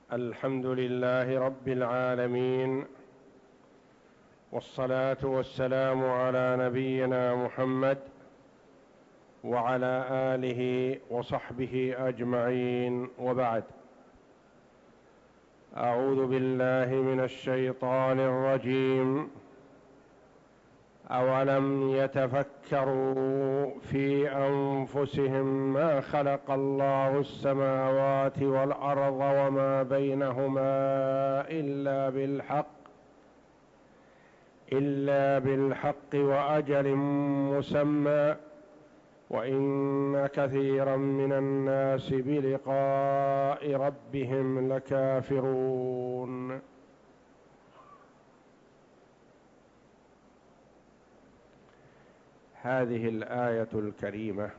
الحمد لله رب العالمين، والصلاة والسلام على نبينا محمد وعلى آله وصحبه أجمعين، وبعد. أعوذ بالله من الشيطان الرجيم. أولم يتفكروا في أنفسهم ما خلق الله السماوات والأرض وما بينهما إلا بالحق وأجل مسمى، وإن كثيرا من الناس بلقاء ربهم لكافرون. هذه الآية الكريمة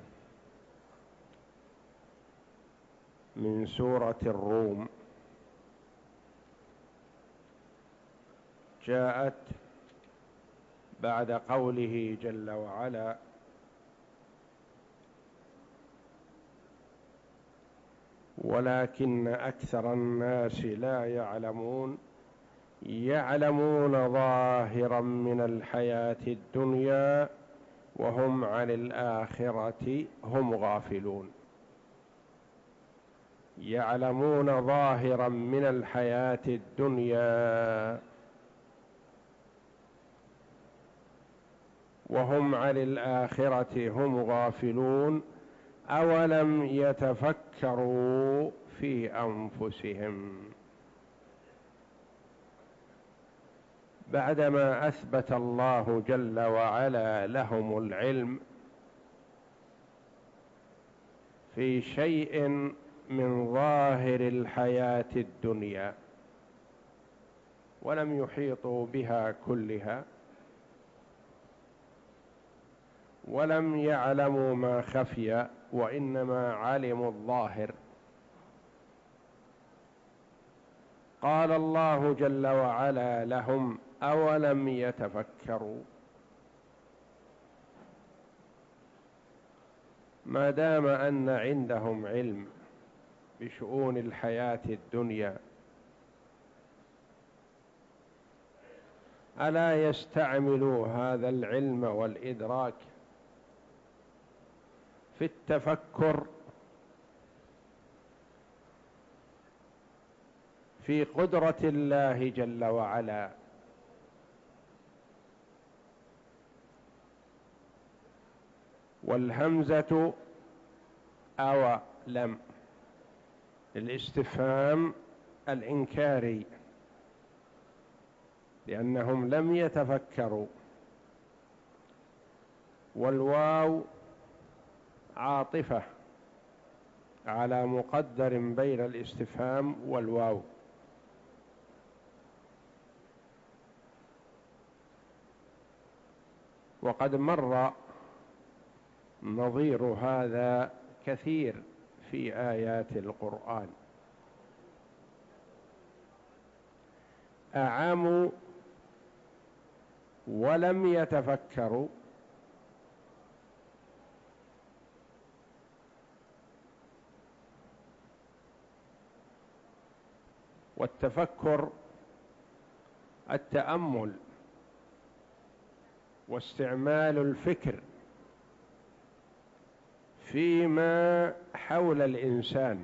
من سورة الروم جاءت بعد قوله جل وعلا: ولكن أكثر الناس لا يعلمون ظاهرا من الحياة الدنيا وهم عن الآخرة هم غافلون. يعلمون ظاهرا من الحياة الدنيا وهم عن الآخرة هم غافلون. أولم يتفكروا في أنفسهم. بعدما أثبت الله جل وعلا لهم العلم في شيء من ظاهر الحياة الدنيا ولم يحيطوا بها كلها، ولم يعلموا ما خفي، وإنما علموا الظاهر. قال الله جل وعلا لهم: أولم يتفكروا. ما دام أن عندهم علم بشؤون الحياة الدنيا، ألا يستعملوا هذا العلم والإدراك في التفكر في قدرة الله جل وعلا، والهمزة أو لم الاستفهام الإنكاري، لأنهم لم يتفكروا، والواو عاطفة على مقدر بين الاستفهام والواو. وقد مر نظير هذا كثير في آيات القرآن. أعموا ولم يتفكروا، والتفكر التأمل واستعمال الفكر فيما حول الإنسان،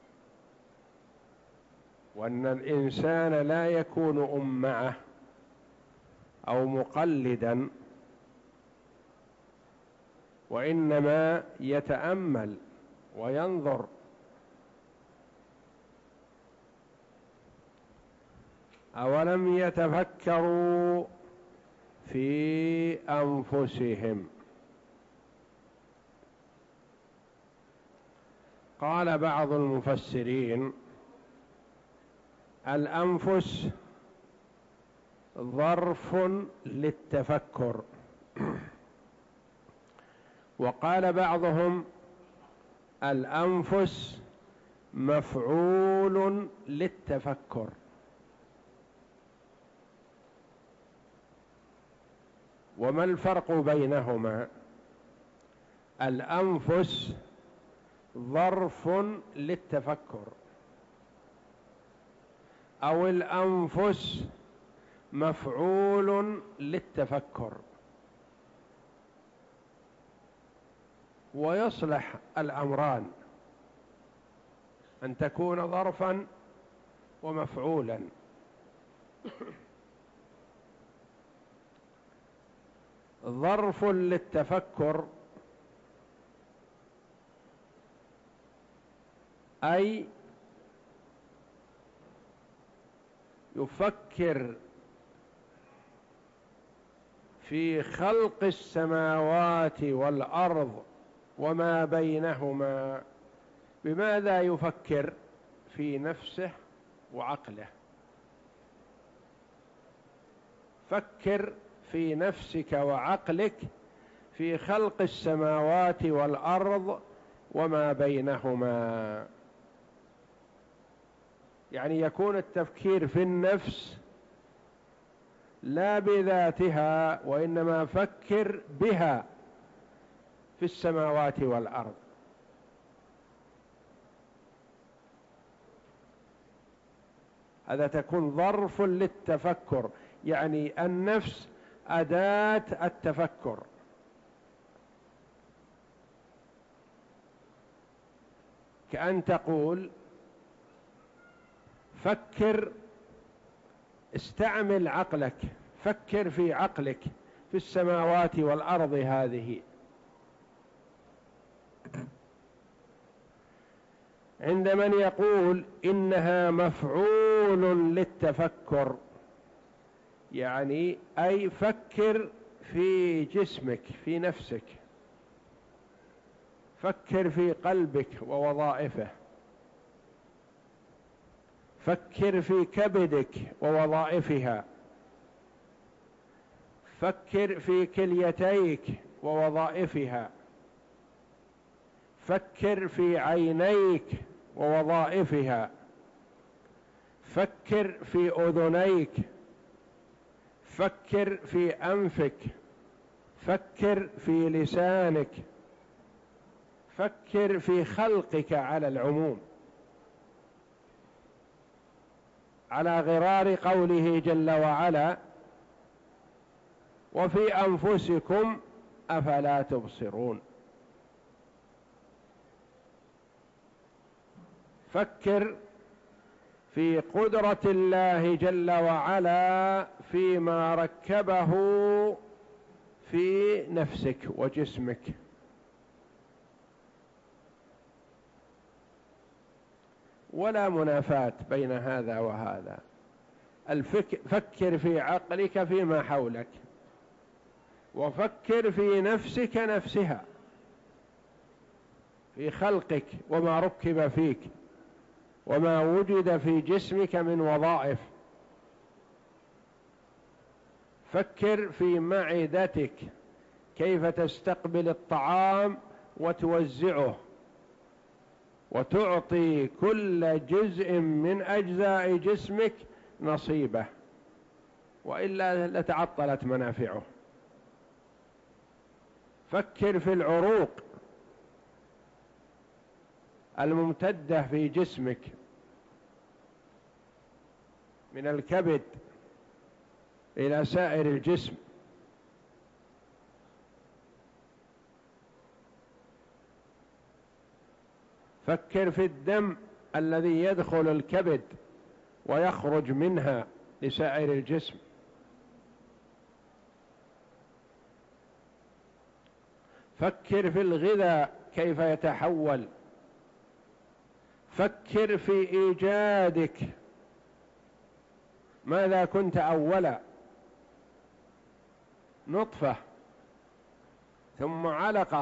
وأن الإنسان لا يكون أمعة أو مقلدا، وإنما يتأمل وينظر. أولم يتفكروا في أنفسهم. قال بعض المفسرين: الأنفس ظرف للتفكر. وقال بعضهم: الأنفس مفعول للتفكر. وما الفرق بينهما؟ الأنفس ظرف للتفكر، أو الأنفس مفعول للتفكر، ويصلح الأمران أن تكون ظرفا ومفعولا. ظرف للتفكر أي يفكر في خلق السماوات والأرض وما بينهما. بماذا يفكر؟ في نفسه وعقله. فكر في نفسك وعقلك في خلق السماوات والأرض وما بينهما. يعني يكون التفكير في النفس لا بذاتها، وإنما فكر بها في السماوات والأرض. هذا تكون ظرف للتفكر، يعني النفس أداة التفكر. كأن تقول فكر، استعمل عقلك، فكر في عقلك في السماوات والأرض هذه. عند من يقول إنها مفعول للتفكر، يعني أي فكر في جسمك في نفسك، فكر في قلبك ووظائفه، فكر في كبدك ووظائفها، فكر في كليتيك ووظائفها، فكر في عينيك ووظائفها، فكر في أذنيك، فكر في أنفك، فكر في لسانك، فكر في خلقك على العموم، على غرار قوله جل وعلا: وفي أنفسكم أفلا تبصرون. فكر في قدرة الله جل وعلا فيما ركبه في نفسك وجسمك. ولا منافاة بين هذا وهذا. فكر في عقلك فيما حولك، وفكر في نفسك نفسها، في خلقك وما ركب فيك وما وجد في جسمك من وظائف. فكر في معدتك، كيف تستقبل الطعام وتوزعه وتعطي كل جزء من أجزاء جسمك نصيبه، وإلا لتعطلت منافعه. فكر في العروق الممتدة في جسمك من الكبد إلى سائر الجسم. فكر في الدم الذي يدخل الكبد ويخرج منها لسائر الجسم. فكر في الغذاء كيف يتحول. فكر في إيجادك، ماذا كنت أولا؟ نطفة، ثم علقة،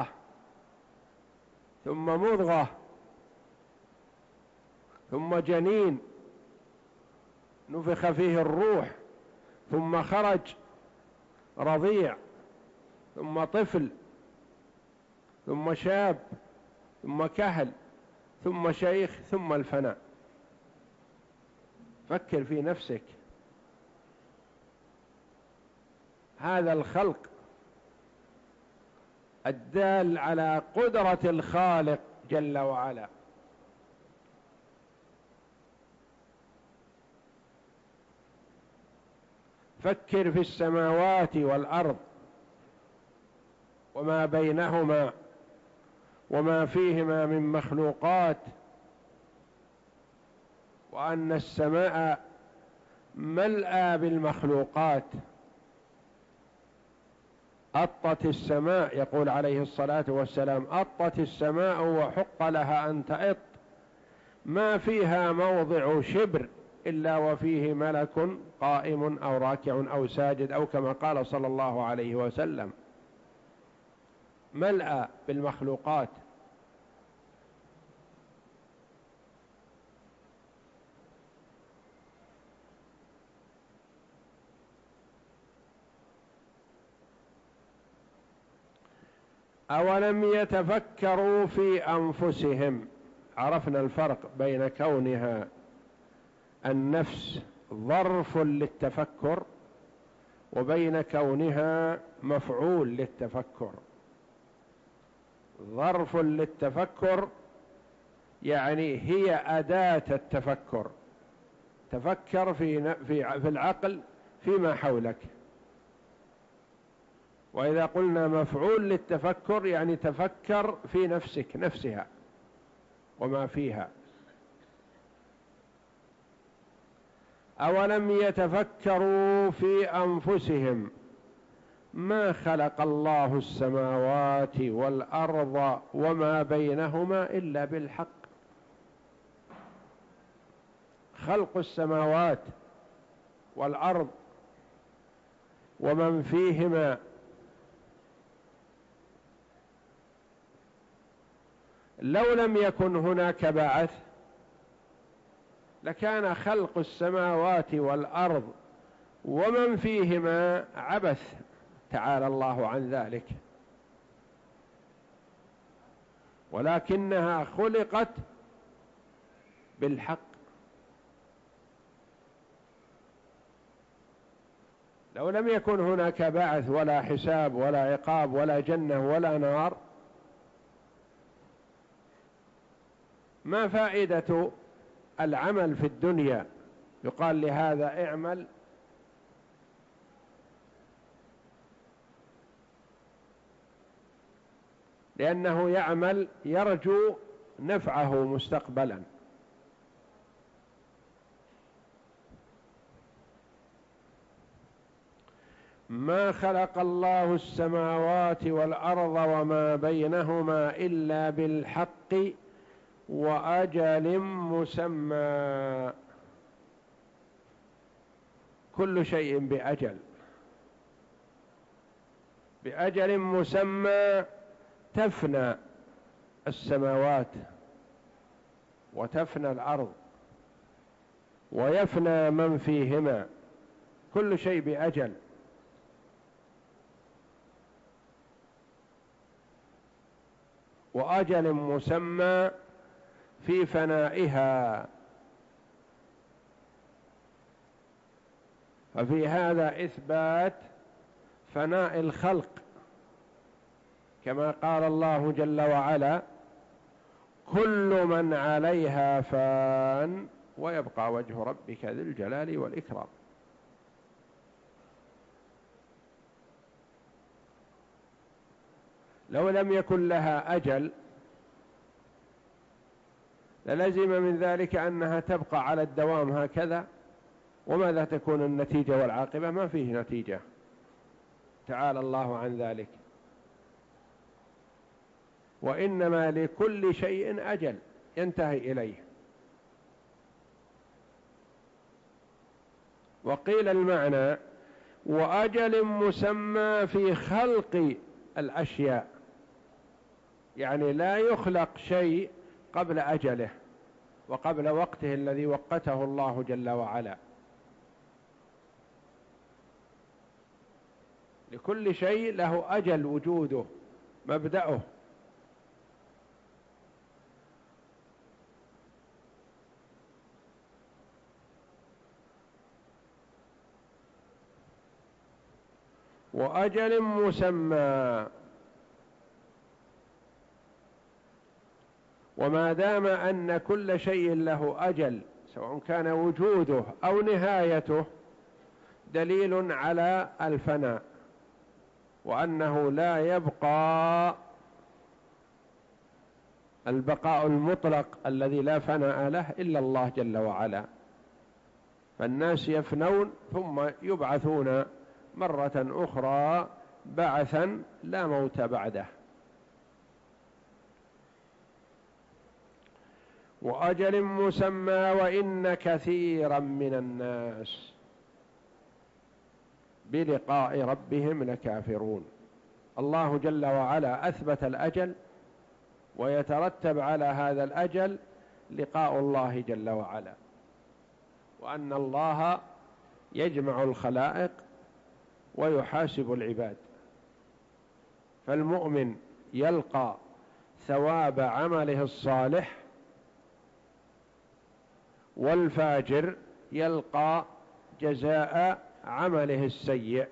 ثم مضغة، ثم جنين نفخ فيه الروح، ثم خرج رضيع، ثم طفل، ثم شاب، ثم كهل، ثم شيخ، ثم الفناء. فكر في نفسك. هذا الخلق الدال على قدرة الخالق جل وعلا. فكر في السماوات والأرض وما بينهما وما فيهما من مخلوقات، وأن السماء ملأى بالمخلوقات. أطت السماء، يقول عليه الصلاة والسلام: أطت السماء وحق لها أن تأط، ما فيها موضع شبر إلا وفيه ملك قائم أو راكع أو ساجد، أو كما قال صلى الله عليه وسلم، ملأى بالمخلوقات. أولم يتفكروا في أنفسهم. عرفنا الفرق بين كونها النفس ظرف للتفكر وبين كونها مفعول للتفكر. ظرف للتفكر يعني هي أداة التفكر، تفكر في العقل فيما حولك. وإذا قلنا مفعول للتفكر يعني تفكر في نفسك نفسها وما فيها. أولم يتفكروا في أنفسهم ما خلق الله السماوات والأرض وما بينهما إلا بالحق. خلق السماوات والأرض ومن فيهما لو لم يكن هناك بعث لكان خلق السماوات والأرض ومن فيهما عبث، تعالى الله عن ذلك، ولكنها خلقت بالحق. لو لم يكن هناك بعث ولا حساب ولا عقاب ولا جنة ولا نار، ما فائدة العمل في الدنيا؟ يقال لهذا اعمل لأنه يعمل يرجو نفعه مستقبلا. ما خلق الله السماوات والأرض وما بينهما إلا بالحق وأجل مسمى. كل شيء بأجل، بأجل مسمى. تفنى السماوات وتفنى الأرض ويفنى من فيهما، كل شيء بأجل. وأجل مسمى في فنائها. ففي هذا إثبات فناء الخلق، كما قال الله جل وعلا: كل من عليها فان ويبقى وجه ربك ذي الجلال والإكرام. لو لم يكن لها أجل للزم من ذلك أنها تبقى على الدوام هكذا، وماذا تكون النتيجة والعاقبة؟ ما فيه نتيجة، تعالى الله عن ذلك. وإنما لكل شيء أجل ينتهي إليه. وقيل المعنى: وأجل مسمى في خلق الأشياء، يعني لا يخلق شيء قبل أجله وقبل وقته الذي وقته الله جل وعلا. لكل شيء له أجل وجوده مبدأه. وأجل مسمى. وما دام أن كل شيء له أجل، سواء كان وجوده أو نهايته، دليل على الفناء، وأنه لا يبقى البقاء المطلق الذي لا فناء له إلا الله جل وعلا، فالناس يفنون ثم يبعثون مرة أخرى بعثا لا موت بعده. وأجل مسمى وإن كثيرا من الناس بلقاء ربهم لكافرون. الله جل وعلا أثبت الأجل، ويترتب على هذا الأجل لقاء الله جل وعلا، وأن الله يجمع الخلائق ويحاسب العباد، فالمؤمن يلقى ثواب عمله الصالح، والفاجر يلقى جزاء عمله السيء.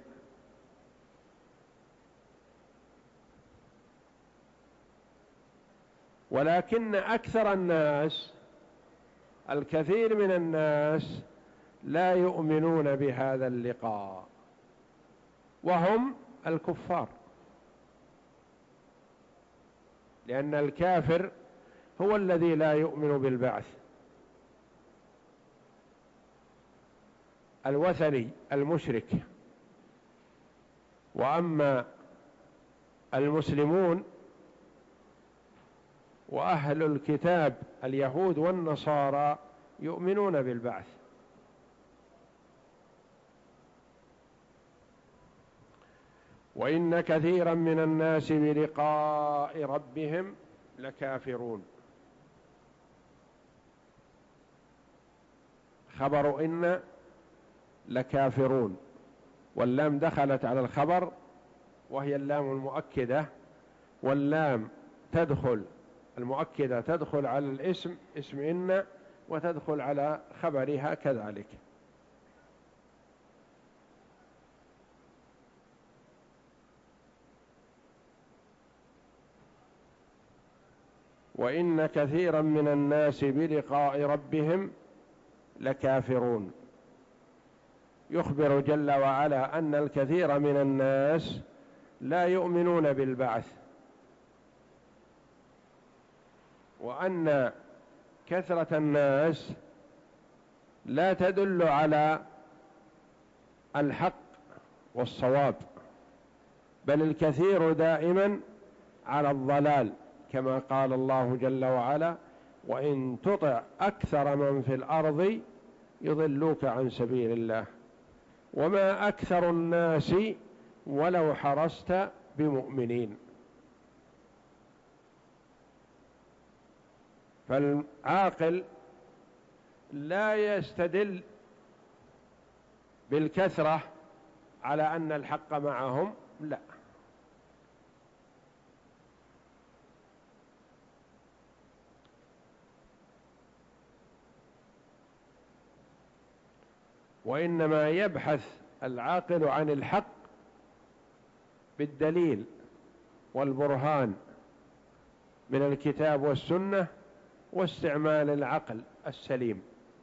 ولكن أكثر الناس، الكثير من الناس لا يؤمنون بهذا اللقاء، وهم الكفار، لأن الكافر هو الذي لا يؤمن بالبعث، الوثني المشرك. وأما المسلمون وأهل الكتاب اليهود والنصارى يؤمنون بالبعث. وإن كثيرا من الناس بلقاء ربهم لكافرون. خبر إن لكافرون، واللام دخلت على الخبر وهي اللام المؤكدة، واللام تدخل المؤكدة تدخل على الاسم، اسم إن، وتدخل على خبرها كذلك. وإن كثيرا من الناس بلقاء ربهم لكافرون. يخبر جل وعلا أن الكثير من الناس لا يؤمنون بالبعث، وأن كثرة الناس لا تدل على الحق والصواب، بل الكثير دائما على الضلال، كما قال الله جل وعلا: وإن تطع أكثر من في الأرض يضلوك عن سبيل الله وما أكثر الناس ولو حرصت بمؤمنين. فالعاقل لا يستدل بالكثرة على أن الحق معهم، لا، وإنما يبحث العاقل عن الحق بالدليل والبرهان من الكتاب والسنة واستعمال العقل السليم.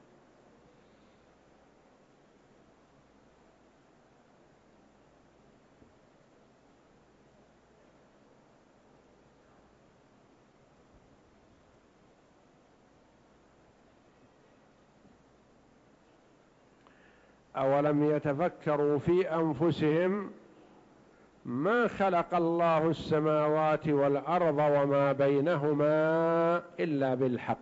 أولم يتفكروا في أنفسهم ما خلق الله السماوات والأرض وما بينهما إلا بالحق.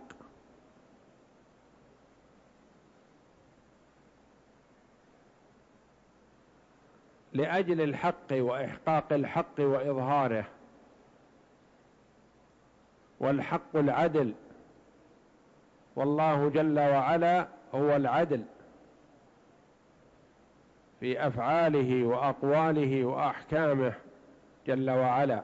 لأجل الحق وإحقاق الحق وإظهاره، والحق العدل، والله جل وعلا هو العدل في أفعاله وأقواله وأحكامه جل وعلا.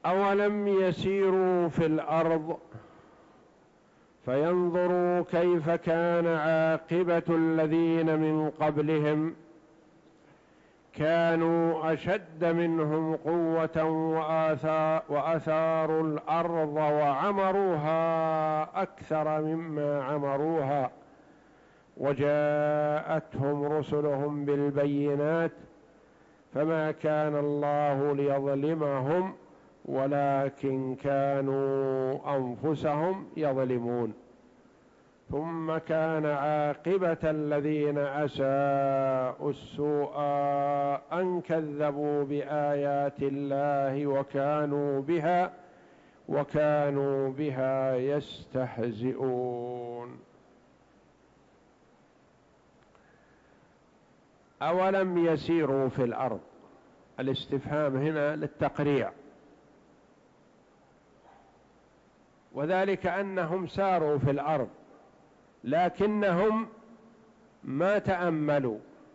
أولم يسيروا في الأرض فينظروا كيف كان عاقبة الذين من قبلهم كانوا أشد منهم قوة وأثاروا الأرض وعمروها أكثر مما عمروها وجاءتهم رسلهم بالبينات فما كان الله ليظلمهم ولكن كانوا أنفسهم يظلمون ثم كان عاقبة الذين أساءوا السوء أن كذبوا بآيات الله وكانوا بها يستهزئون. أولم يسيروا في الأرض، الاستفهام هنا للتقريع، وذلك أنهم ساروا في الأرض لكنهم ما تأملوا.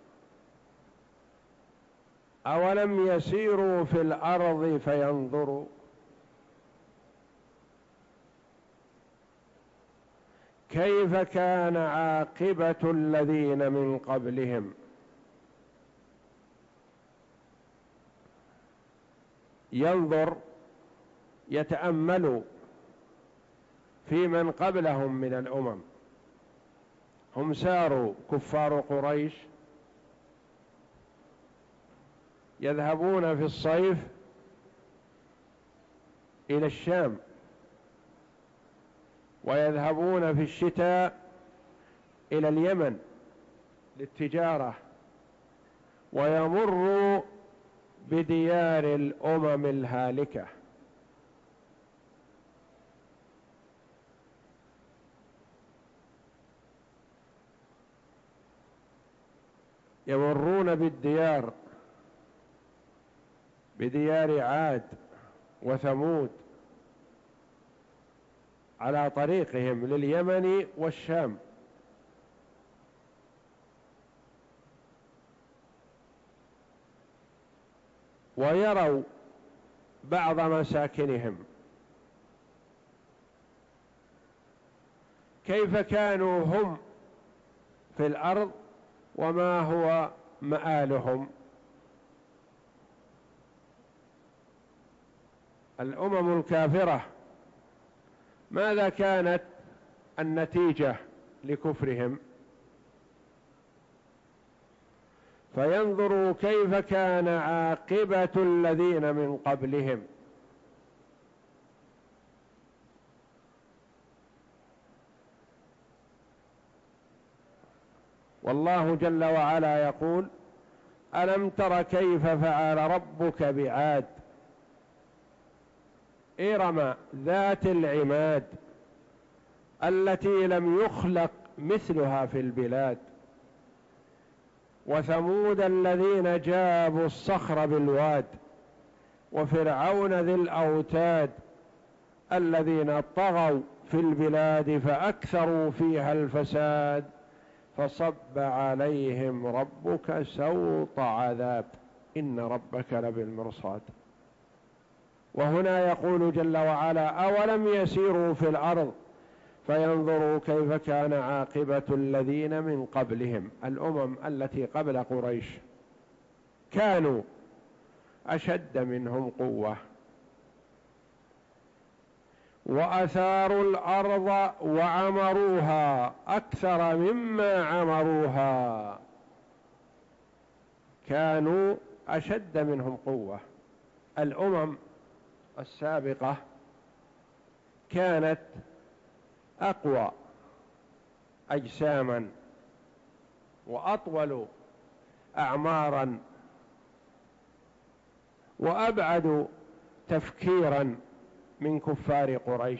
أولم يسيروا في الأرض فينظروا كيف كان عاقبة الذين من قبلهم. ينظر يتأملوا في من قبلهم من الأمم. هم ساروا كفار قريش يذهبون في الصيف إلى الشام ويذهبون في الشتاء إلى اليمن للتجارة ويمروا بديار الأمم الهالكة. يمرون بالديار، بديار عاد وثمود على طريقهم لليمن والشام، ويروا بعض مساكنهم كيف كانوا هم في الأرض وما هو مآلهم. الأمم الكافرة ماذا كانت النتيجة لكفرهم؟ فينظروا كيف كان عاقبة الذين من قبلهم. والله جل وعلا يقول: ألم تر كيف فعل ربك بعاد إرم ذات العماد التي لم يخلق مثلها في البلاد وثمود الذين جابوا الصخر بالواد وفرعون ذي الأوتاد الذين طغوا في البلاد فأكثروا فيها الفساد فصب عليهم ربك سوط عذاب إن ربك لبالمرصاد. وهنا يقول جل وعلا: أولم يسيروا في الأرض فينظروا كيف كان عاقبة الذين من قبلهم. الأمم التي قبل قريش كانوا أشد منهم قوة وأثاروا الأرض وعمروها أكثر مما عمروها، كانوا أشد منهم قوة. الأمم السابقة كانت أقوى أجساما وأطول أعمارا وأبعد تفكيرا من كفار قريش،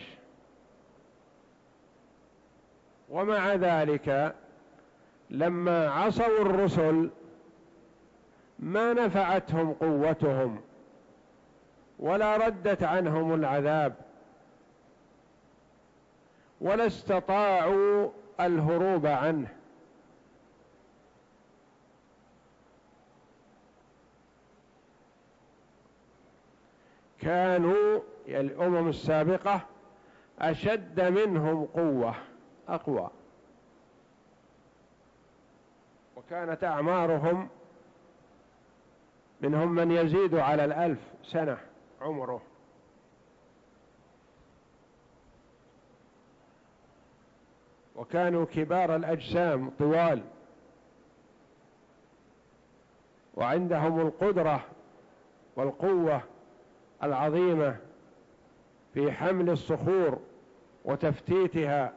ومع ذلك لما عصوا الرسل ما نفعتهم قوتهم ولا ردت عنهم العذاب ولا استطاعوا الهروب عنه. كانوا الأمم السابقة أشد منهم قوة، أقوى، وكانت أعمارهم منهم من يزيد على 1000 سنة عمره، وكانوا كبار الأجسام طوال، وعندهم القدرة والقوة العظيمة في حمل الصخور وتفتيتها.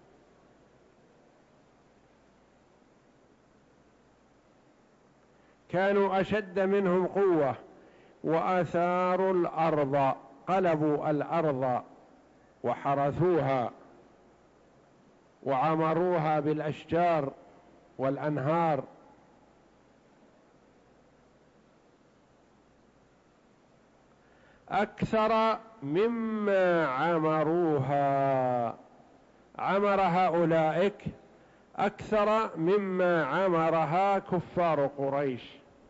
كانوا أشد منهم قوة، وآثاروا الأرض، قلبوا الأرض وحرثوها وعمروها بالأشجار والأنهار. أكثر مما عمروها، عمر هؤلاء أكثر مما عمرها كفار قريش،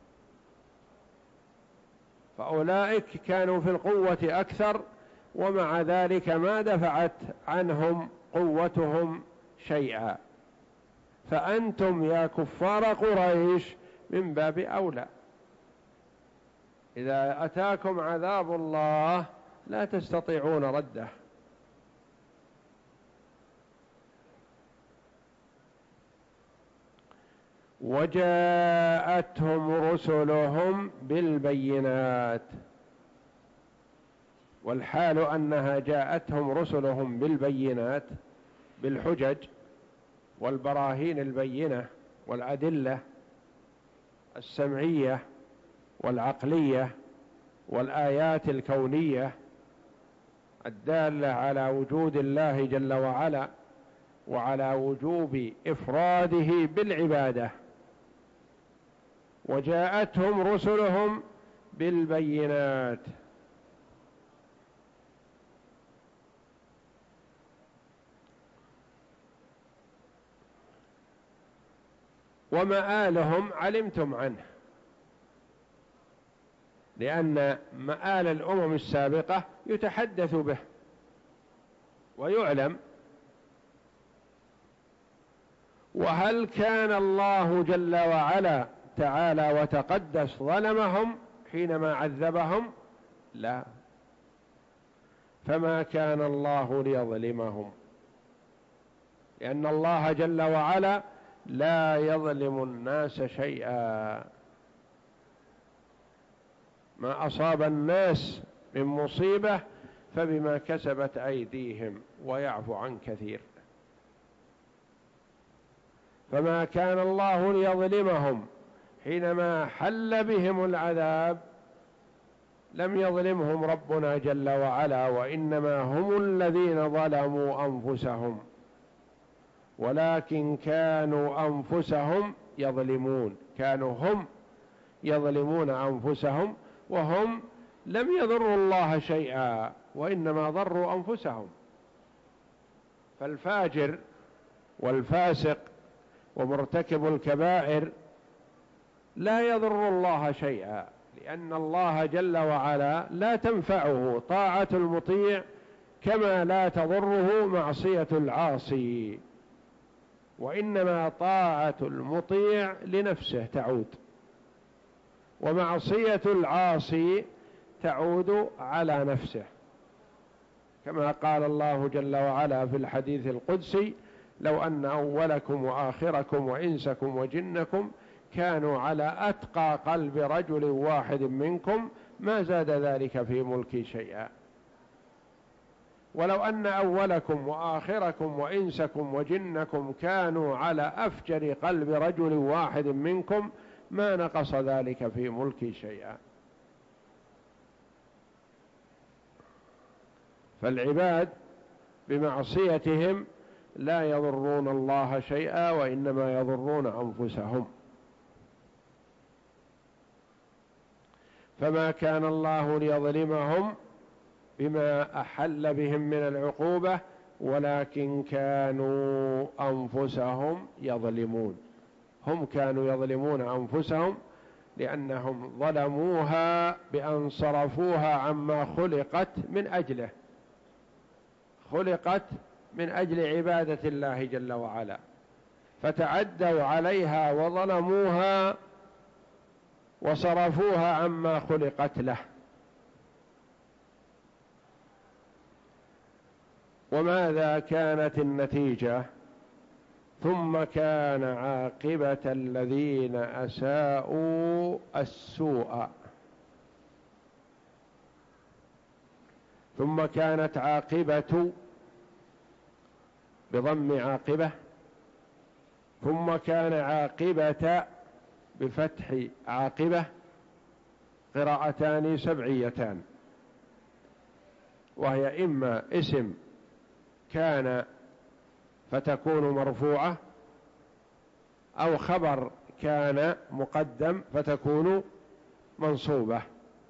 فأولئك كانوا في القوة أكثر، ومع ذلك ما دفعت عنهم قوتهم شيئا، فأنتم يا كفار قريش من باب أولى، إذا أتاكم عذاب الله لا تستطيعون رده. وجاءتهم رسلهم بالبينات، والحال أنها جاءتهم رسلهم بالبينات، بالحجج والبراهين البينة والأدلة السمعية والعقلية والآيات الكونية الدالة على وجود الله جل وعلا وعلى وجوب إفراده بالعبادة. وجاءتهم رسلهم بالبينات، ومآلهم علمتم عنه، لأن مآل الأمم السابقة يتحدث به ويعلم. وهل كان الله جل وعلا تعالى وتقدس ظلمهم حينما عذبهم؟ لا، فما كان الله ليظلمهم، لأن الله جل وعلا لا يظلم الناس شيئا. ما أصاب الناس من مصيبة فبما كسبت أيديهم ويعفو عن كثير. فما كان الله ليظلمهم حينما حل بهم العذاب، لم يظلمهم ربنا جل وعلا، وإنما هم الذين ظلموا أنفسهم، ولكن كانوا أنفسهم يظلمون، كانوا هم يظلمون أنفسهم، وهم لم يضروا الله شيئا وإنما ضروا أنفسهم. فالفاجر والفاسق ومرتكب الكبائر لا يضر الله شيئا، لأن الله جل وعلا لا تنفعه طاعة المطيع كما لا تضره معصية العاصي، وإنما طاعة المطيع لنفسه تعود، ومعصية العاصي تعود على نفسه، كما قال الله جل وعلا في الحديث القدسي: لو أن أولكم وآخركم وإنسكم وجنكم كانوا على أتقى قلب رجل واحد منكم ما زاد ذلك في ملكي شيئا. ولو أن أولكم وآخركم وإنسكم وجنكم كانوا على أفجر قلب رجل واحد منكم ما نقص ذلك في ملكي شيئا. فالعباد بمعصيتهم لا يضرون الله شيئا، وإنما يضرون أنفسهم. فما كان الله ليظلمهم بما أحل بهم من العقوبة، ولكن كانوا أنفسهم يظلمون، هم كانوا يظلمون أنفسهم لأنهم ظلموها بأن صرفوها عما خلقت من أجله، خلقت من أجل عبادة الله جل وعلا، فتعدوا عليها وظلموها وصرفوها عما خلقت له. وماذا كانت النتيجة؟ ثم كان عاقبة الذين أساءوا السوء. ثم كانت عاقبة بضم عاقبة، ثم كان عاقبة بفتح عاقبة، قراءتان سبعيتان، وهي إما اسم كان فتكون مرفوعة، أو خبر كان مقدم فتكون منصوبة.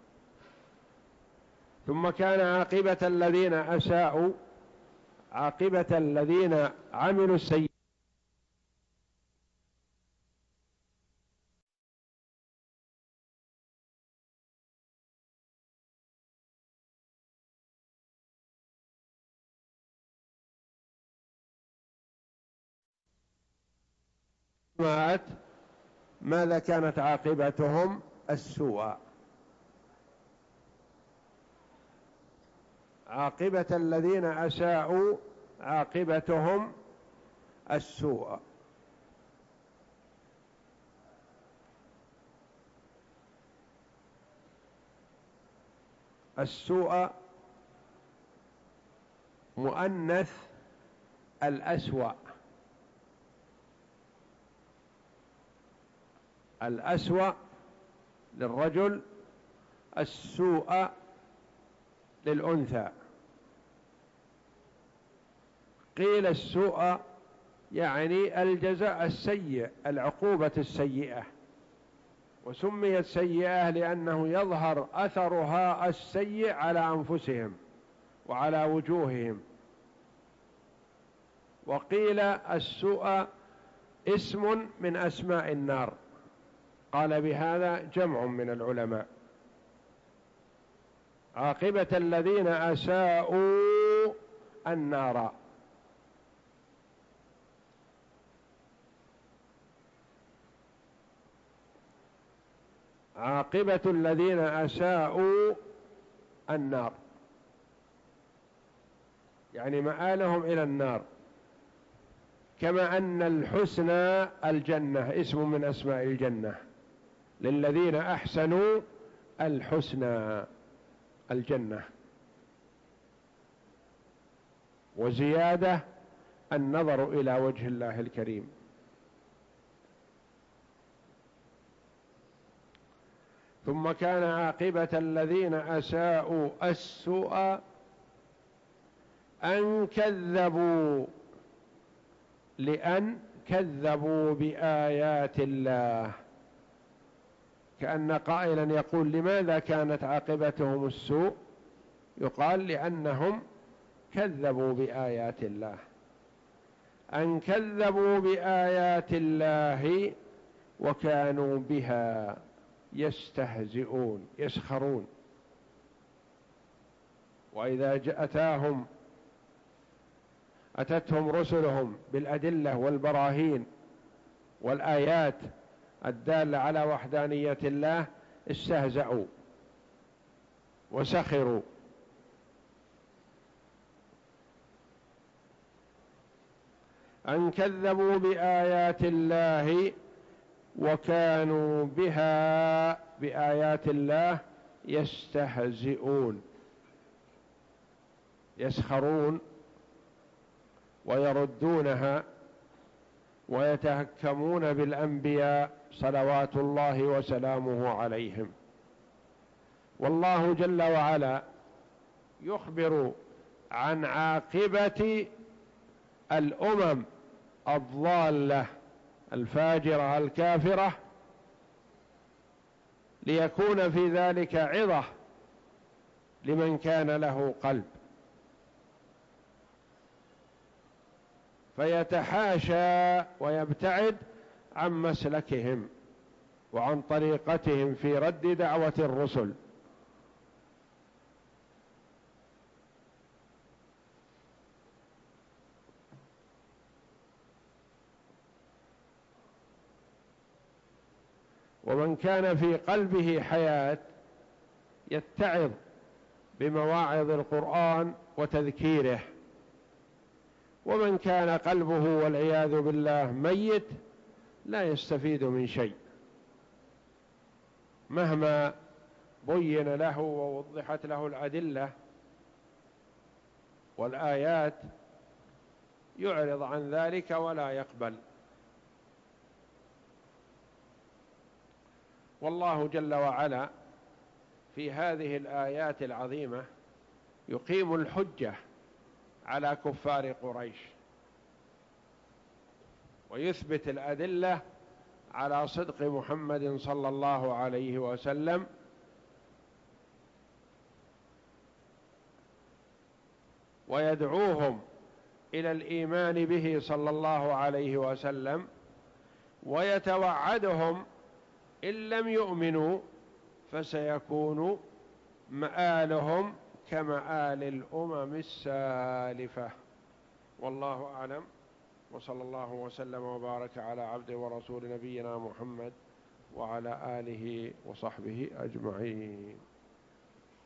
ثم كان عاقبة الذين أساءوا، عاقبة الذين عملوا السيئات ماذا كانت عاقبتهم؟ السوء. عاقبة الذين أساءوا عاقبتهم السوء. السوء مؤنث الأسوأ، الأسوأ للرجل، السوء للأنثى. قيل السوء يعني الجزاء السيء، العقوبة السيئة، وسميت سيئة لأنه يظهر أثرها السيء على أنفسهم وعلى وجوههم. وقيل السوء اسم من أسماء النار، قال بهذا جمع من العلماء. عاقبة الذين أساءوا النار. عاقبة الذين أساءوا النار يعني مآلهم إلى النار، كما أن الحسنى الجنة اسم من أسماء الجنة، للذين أحسنوا الحسنى الجنة، وزيادة النظر إلى وجه الله الكريم. ثم كان عاقبة الذين أساءوا السوء أن كذبوا، لأن كذبوا بآيات الله، كأن قائلا يقول لماذا كانت عاقبتهم السوء؟ يقال لأنهم كذبوا بآيات الله. أن كذبوا بآيات الله وكانوا بها يستهزئون يسخرون. وإذا أتتهم رسلهم بالأدلة والبراهين والآيات الدالة على وحدانية الله استهزأوا وسخروا. أن كذبوا بآيات الله وكانوا بها بآيات الله يستهزئون يسخرون ويردونها ويتهكمون بالأنبياء صلوات الله وسلامه عليهم. والله جل وعلا يخبر عن عاقبة الأمم الضالة الفاجرة الكافرة ليكون في ذلك عظة لمن كان له قلب، فيتحاشى ويبتعد عن مسلكهم وعن طريقتهم في رد دعوة الرسل. ومن كان في قلبه حياة يتعظ بمواعظ القرآن وتذكيره، ومن كان قلبه والعياذ بالله ميت لا يستفيد من شيء، مهما بين له ووضحت له الأدلة والآيات يعرض عن ذلك ولا يقبل. والله جل وعلا في هذه الآيات العظيمة يقيم الحجة على كفار قريش، ويثبت الأدلة على صدق محمد صلى الله عليه وسلم، ويدعوهم إلى الإيمان به صلى الله عليه وسلم، ويتوعدهم إن لم يؤمنوا فسيكون مآلهم كمآل الأمم السالفة. والله أعلم، وصلى الله وسلم وبارك على عبده ورسول نبينا محمد وعلى آله وصحبه أجمعين.